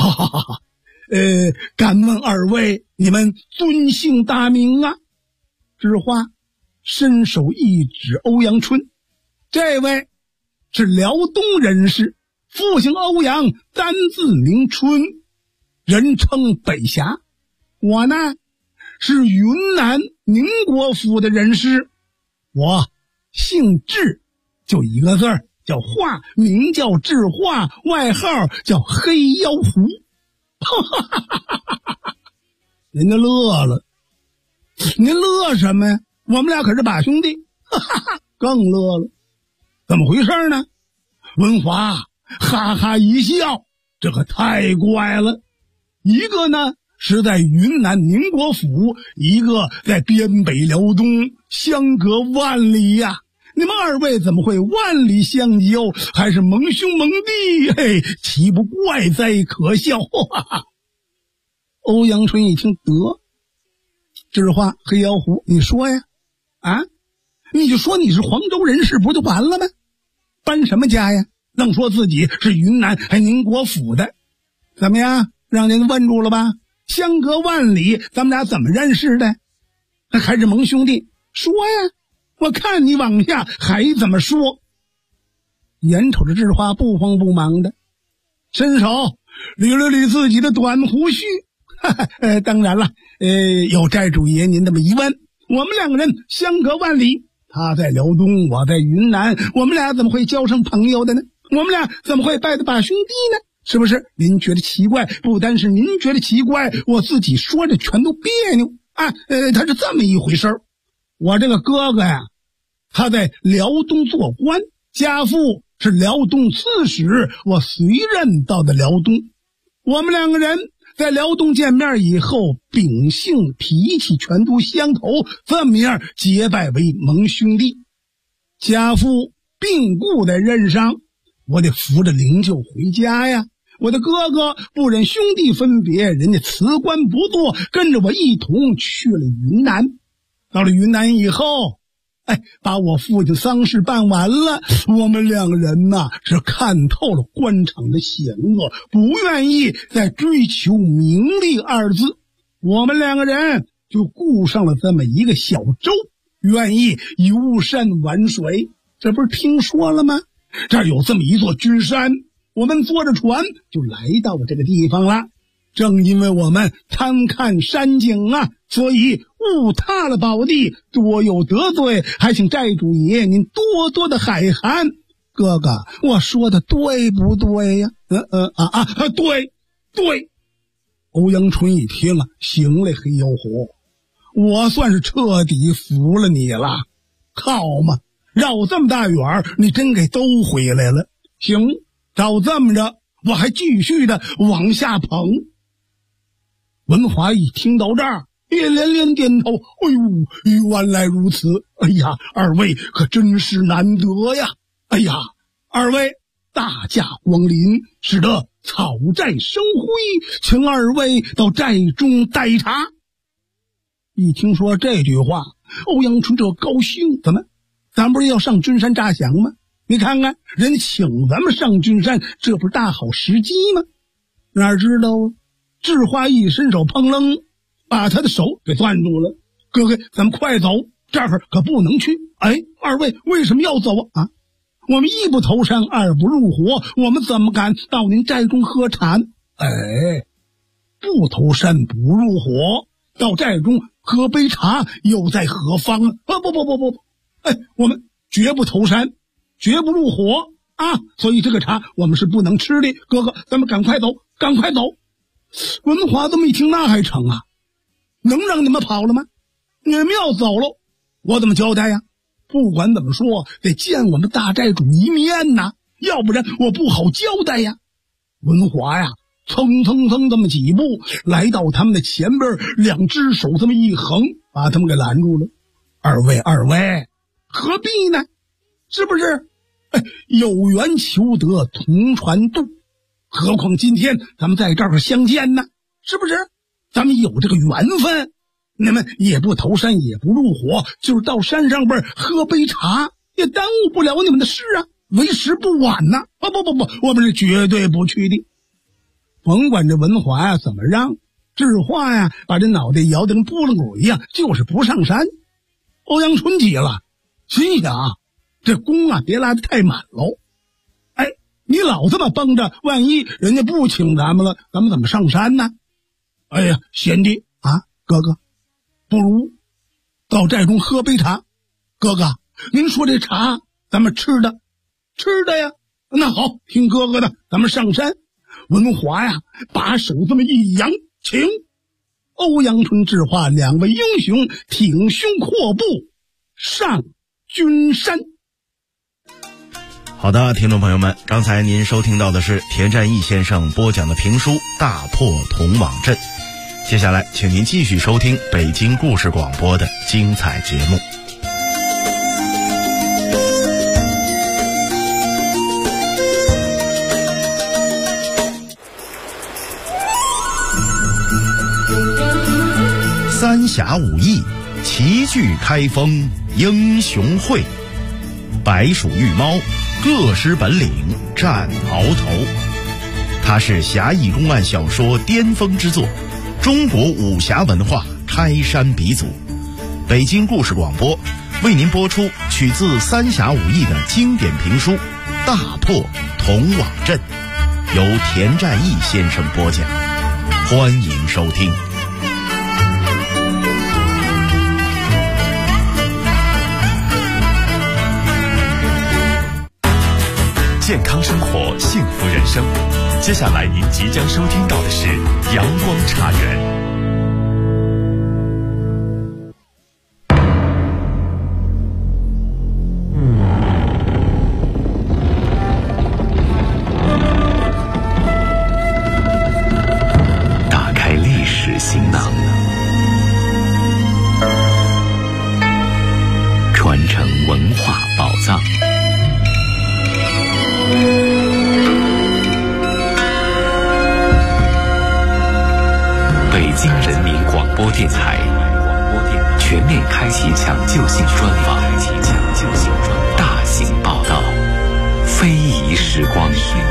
敢问二位，你们尊姓大名啊？智化伸手一指欧阳春，这位是辽东人士，父姓欧阳，单字名春，人称北侠。我呢是云南宁国府的人士，我姓智，就一个字儿，叫化，名叫智化，外号叫黑妖狐。人家乐了，您乐什么呀？我们俩可是把兄弟。更乐了，怎么回事呢？文华哈哈一笑，这可太怪了。一个呢是在云南宁国府，一个在边北辽东，相隔万里呀。你们二位怎么会万里相交，还是盟兄盟弟？嘿，岂不怪哉可笑？欧阳春一听，得，智化黑妖狐，你说呀？啊，你就说你是黄州人士，不就完了吗？搬什么家呀？愣说自己是云南还宁国府的，怎么样？让人问住了吧？相隔万里，咱们俩怎么认识的？还是盟兄弟？ 说呀，我看你往下还怎么说。眼瞅着智化不慌不忙的伸手捋了捋自己的短胡须，当然了，有寨主爷您这么一问，我们两个人相隔万里，他在辽东，我在云南，我们俩怎么会交成朋友的呢？我们俩怎么会拜得把兄弟呢？是不是您觉得奇怪？不单是您觉得奇怪，我自己说着全都别扭啊！他是这么一回事儿。我这个哥哥呀，他在辽东做官，家父是辽东刺史，我随任到的辽东。我们两个人在辽东见面以后，秉性脾气全都相投，这么样结拜为盟兄弟。家父病故在任上，我得扶着灵柩回家呀。我的哥哥不忍兄弟分别，人家辞官不做，跟着我一同去了云南。到了云南以后，把我父亲丧事办完了，我们两个人呐是看透了官场的险恶，不愿意再追求名利二字，我们两个人就雇上了这么一个小舟，愿意游山玩水。这不是听说了吗？这儿有这么一座君山，我们坐着船就来到了这个地方了。正因为我们贪看山景啊，所以误踏了宝地，多有得罪，还请寨主爷您多多的海涵。哥哥，我说的对不对呀？对。欧阳春一听啊，行嘞，黑妖狐，我算是彻底服了你了。好嘛，绕这么大远你真给兜回来了。行，照这么着，我还继续的往下捧。文华一听到这儿也连连点头，原来如此，二位可真是难得呀。二位大驾光临，使得草寨生辉，请二位到寨中待茶。一听说这句话，欧阳春这高兴，怎么咱不是要上君山诈降吗？你看看人请咱们上君山，这不是大好时机吗？哪知道智化一伸手，砰楞把他的手给攥住了。哥哥，咱们快走，这儿可不能去。二位为什么要走啊？我们一不投山，二不入伙，我们怎么敢到您寨中喝茶呢？不投山不入伙，到寨中喝杯茶又在何方啊？不，我们绝不投山，绝不入伙啊！所以这个茶我们是不能吃的。哥哥，咱们赶快走。文华这么一听，那还成啊？能让你们跑了吗？你们要走了，我怎么交代呀？不管怎么说，得见我们大寨主一面呐，要不然我不好交代呀。文华呀，蹭这么几步来到他们的前边，两只手这么一横，把他们给拦住了。二位，何必呢？是不是？有缘求得同船渡，何况今天咱们在这儿相见呢？是不是？咱们有这个缘分，你们也不投山，也不入伙，就是到山上边喝杯茶，也耽误不了你们的事啊，为时不晚呐。不，我们是绝对不去的。甭管这文华呀怎么让，智化呀把这脑袋摇得跟拨浪鼓一样，就是不上山。欧阳春急了，心想这弓啊别拉得太满喽。你老这么绷着，万一人家不请咱们了，咱们怎么上山呢？贤弟啊，哥哥，不如到寨中喝杯茶。哥哥，您说这茶咱们吃的呀？那好，听哥哥的，咱们上山。文华呀把手这么一扬，请欧阳春、智化两位英雄挺胸阔步上君山。 好的，听众朋友们，刚才您收听到的是田占义先生播讲的评书《大破铜网阵》。接下来请您继续收听北京故事广播的精彩节目。三峡五义，齐聚开封英雄会，白鼠玉猫，各施本领战鳌头。它是侠义公案小说巅峰之作，中国武侠文化开山鼻祖， 北京故事广播为您播出取自三峡武艺的经典评书《大破铜瓦阵》，由田占义先生播讲，欢迎收听。 健康生活，幸福人生。接下来您即将收听到的是阳光茶园。 打开历史行囊，传承文化宝藏。北京人民广播电台全面开启抢救性专访，大型报道，非遗时光。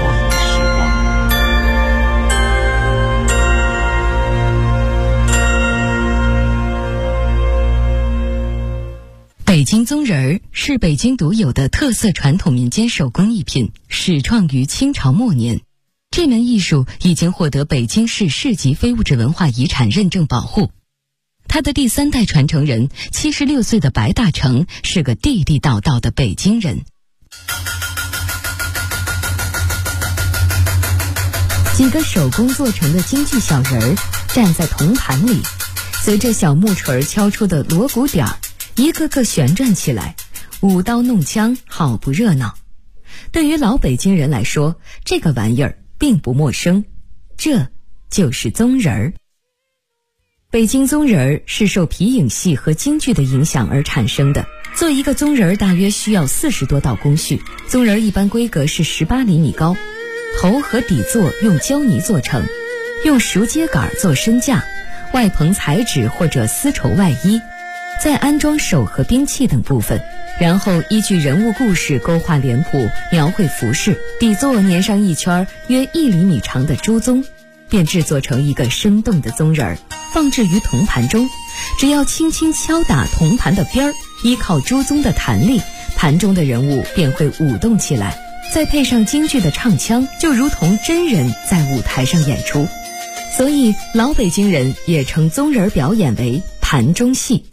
北京宗人儿是北京独有的特色传统民间手工艺品，始创于清朝末年。这门艺术已经获得北京市市级非物质文化遗产认证保护。他的第3代传承人76岁的白大成是个地地道道的北京人。几个手工做成的京剧小人儿站在铜盘里，随着小木锤敲出的锣鼓点儿，一个个旋转起来，舞刀弄枪，好不热闹。对于老北京人来说，这个玩意儿并不陌生，这就是宗人儿。北京宗人儿是受皮影戏和京剧的影响而产生的。做一个宗人儿大约需要40多道工序。宗人儿一般规格是18厘米高，头和底座用胶泥做成，用熟秸秆做身架，外棚彩纸或者丝绸外衣，再安装手和兵器等部分，然后依据人物故事勾画脸谱，描绘服饰，底座粘上一圈约1厘米长的朱宗，便制作成一个生动的宗人儿，放置于铜盘中。只要轻轻敲打铜盘的边儿，依靠朱宗的弹力，盘中的人物便会舞动起来，再配上京剧的唱腔，就如同真人在舞台上演出。所以老北京人也称宗人表演为盘中戏。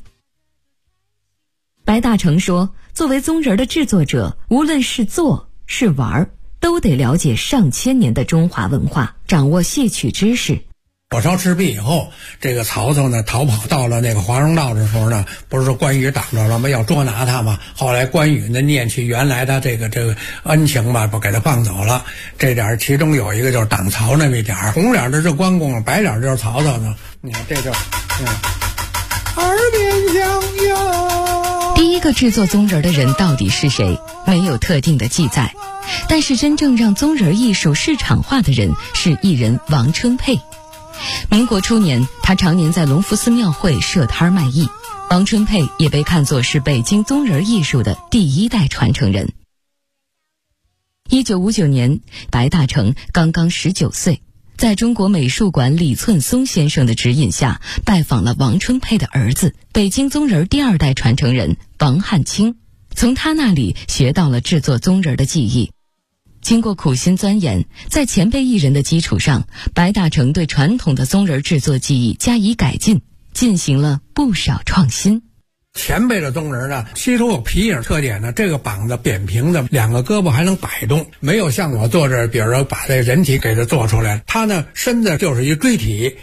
白大成说，作为宗人的制作者，无论是做是玩，都得了解上千年的中华文化，掌握戏曲知识。 火烧赤壁以后，这个曹操呢逃跑到了那个华容道的时候呢，不是说关羽挡着了吗？要捉拿他嘛。后来关羽呢念起原来的这个恩情吧，不给他放走了。这点其中有一个就是挡曹那么一点，红脸的是关公，白脸就是曹操呢。你看这就耳边响哟。 第一个制作宗人的人到底是谁，没有特定的记载。但是真正让宗人艺术市场化的人是艺人王春佩。民国初年，他常年在隆福寺庙会设摊卖艺。王春佩也被看作是北京宗人艺术的第1代传承人。1959年，白大成刚刚19岁，在中国美术馆李寸松先生的指引下，拜访了王春佩的儿子，北京宗人第2代传承人王汉卿，从他那里学到了制作宗人的技艺。经过苦心钻研，在前辈艺人的基础上，白大成对传统的宗人制作技艺加以改进，进行了不少创新。 前辈的宗人呢，其中有皮影特点呢，这个膀子扁平的，2个胳膊还能摆动，没有像我坐这儿，比如说把这人体给它做出来，他呢身子就是一锥体。